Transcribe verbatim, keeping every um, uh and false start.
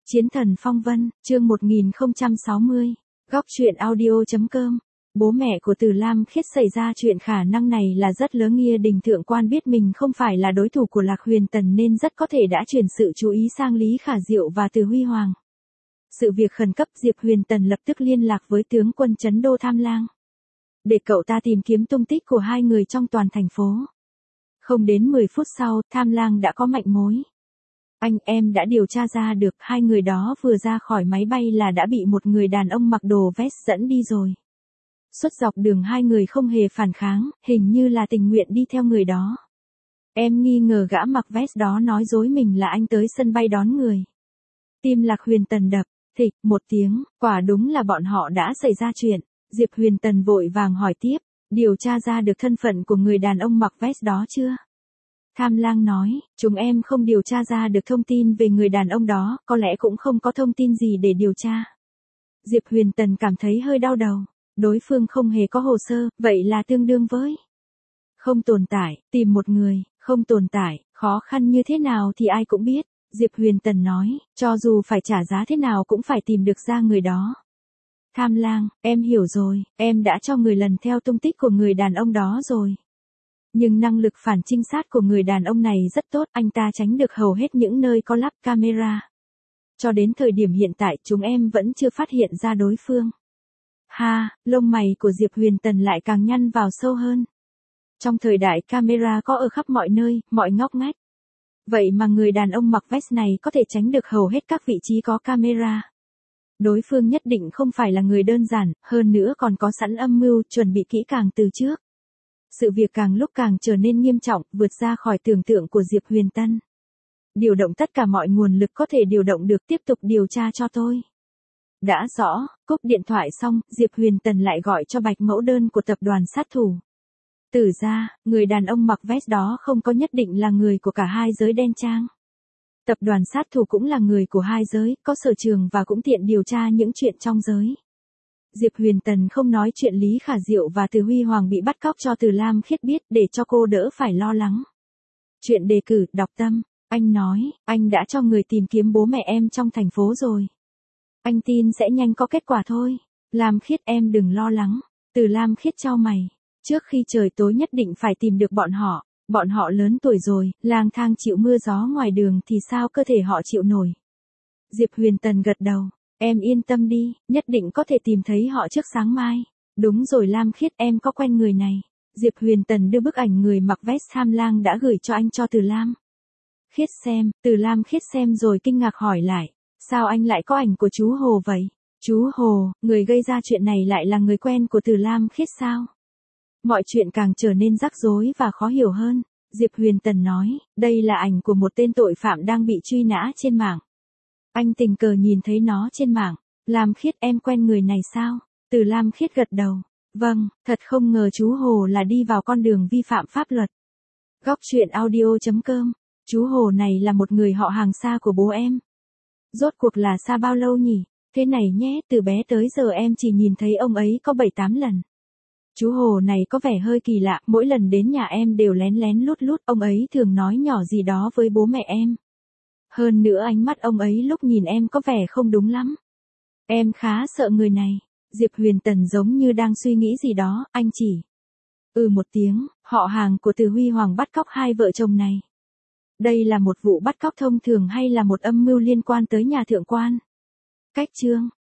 Chiến thần phong vân, chương một nghìn không trăm sáu mươi, góc truyện audio.com. Bố mẹ của Từ Lam Khiết xảy ra chuyện khả năng này là rất lớn. Nghia Đình thượng quan biết mình không phải là đối thủ của Lạc Huyền Tần nên rất có thể đã chuyển sự chú ý sang Lý Khả Diệu và Từ Huy Hoàng. Sự việc khẩn cấp, Diệp Huyền Tần lập tức liên lạc với tướng quân Trấn Đô Tham Lang, để cậu ta tìm kiếm tung tích của hai người trong toàn thành phố. Không đến mười phút sau, Tham Lang đã có manh mối. Anh em đã điều tra ra được hai người đó vừa ra khỏi máy bay là đã bị một người đàn ông mặc đồ vest dẫn đi rồi. Suốt dọc đường hai người không hề phản kháng, hình như là tình nguyện đi theo người đó. Em nghi ngờ gã mặc vest đó nói dối mình là anh tới sân bay đón người. Tim Lạc Huyền Tần đập thịch một tiếng, quả đúng là bọn họ đã xảy ra chuyện. Diệp Huyền Tần vội vàng hỏi tiếp, điều tra ra được thân phận của người đàn ông mặc vest đó chưa? Tham Lang nói, chúng em không điều tra ra được thông tin về người đàn ông đó, có lẽ cũng không có thông tin gì để điều tra. Diệp Huyền Tần cảm thấy hơi đau đầu, đối phương không hề có hồ sơ, vậy là tương đương với không tồn tại. Tìm một người không tồn tại, khó khăn như thế nào thì ai cũng biết. Diệp Huyền Tần nói, cho dù phải trả giá thế nào cũng phải tìm được ra người đó. Tham Lang, em hiểu rồi, em đã cho người lần theo tung tích của người đàn ông đó rồi. Nhưng năng lực phản trinh sát của người đàn ông này rất tốt, anh ta tránh được hầu hết những nơi có lắp camera. Cho đến thời điểm hiện tại chúng em vẫn chưa phát hiện ra đối phương. Ha, lông mày của Diệp Huyền Tần lại càng nhăn vào sâu hơn. Trong thời đại camera có ở khắp mọi nơi, mọi ngóc ngách. Vậy mà người đàn ông mặc vest này có thể tránh được hầu hết các vị trí có camera. Đối phương nhất định không phải là người đơn giản, hơn nữa còn có sẵn âm mưu, chuẩn bị kỹ càng từ trước. Sự việc càng lúc càng trở nên nghiêm trọng, vượt ra khỏi tưởng tượng của Diệp Huyền Tân. Điều động tất cả mọi nguồn lực có thể điều động được, tiếp tục điều tra cho tôi. Đã rõ, cúp điện thoại xong, Diệp Huyền Tần lại gọi cho Bạch mẫu đơn của tập đoàn sát thủ. Tử ra, người đàn ông mặc vest đó không có nhất định là người của cả hai giới đen trang. Tập đoàn sát thủ cũng là người của hai giới, có sở trường và cũng tiện điều tra những chuyện trong giới. Diệp Huyền Tần không nói chuyện Lý Khả Diệu và Từ Huy Hoàng bị bắt cóc cho Từ Lam Khiết biết để cho cô đỡ phải lo lắng. Chuyện đề cử, đọc tâm, anh nói, anh đã cho người tìm kiếm bố mẹ em trong thành phố rồi. Anh tin sẽ nhanh có kết quả thôi. Lam Khiết em đừng lo lắng. Từ Lam Khiết chau mày. Trước khi trời tối nhất định phải tìm được bọn họ. Bọn họ lớn tuổi rồi, lang thang chịu mưa gió ngoài đường thì sao cơ thể họ chịu nổi. Diệp Huyền Tần gật đầu. Em yên tâm đi, nhất định có thể tìm thấy họ trước sáng mai. Đúng rồi Lam Khiết, em có quen người này. Diệp Huyền Tần đưa bức ảnh người mặc vest Tham Lang đã gửi cho anh cho Từ Lam Khiết xem. Từ Lam Khiết xem rồi kinh ngạc hỏi lại. Sao anh lại có ảnh của chú Hồ vậy? Chú Hồ, người gây ra chuyện này lại là người quen của Từ Lam Khiết sao? Mọi chuyện càng trở nên rắc rối và khó hiểu hơn. Diệp Huyền Tần nói, đây là ảnh của một tên tội phạm đang bị truy nã trên mạng. Anh tình cờ nhìn thấy nó trên mạng. Lam Khiết em quen người này sao? Từ Lam Khiết gật đầu. Vâng, thật không ngờ chú Hồ là đi vào con đường vi phạm pháp luật. Góc truyện audio.com. Chú Hồ này là một người họ hàng xa của bố em. Rốt cuộc là xa bao lâu nhỉ? Thế này nhé, từ bé tới giờ em chỉ nhìn thấy ông ấy có bảy tám lần. Chú Hồ này có vẻ hơi kỳ lạ, mỗi lần đến nhà em đều lén lén lút lút, ông ấy thường nói nhỏ gì đó với bố mẹ em. Hơn nữa ánh mắt ông ấy lúc nhìn em có vẻ không đúng lắm. Em khá sợ người này. Diệp Huyền Tần giống như đang suy nghĩ gì đó, anh chỉ. Ừ một tiếng, họ hàng của Từ Huy Hoàng bắt cóc hai vợ chồng này. Đây là một vụ bắt cóc thông thường hay là một âm mưu liên quan tới nhà thượng quan? Cách chương.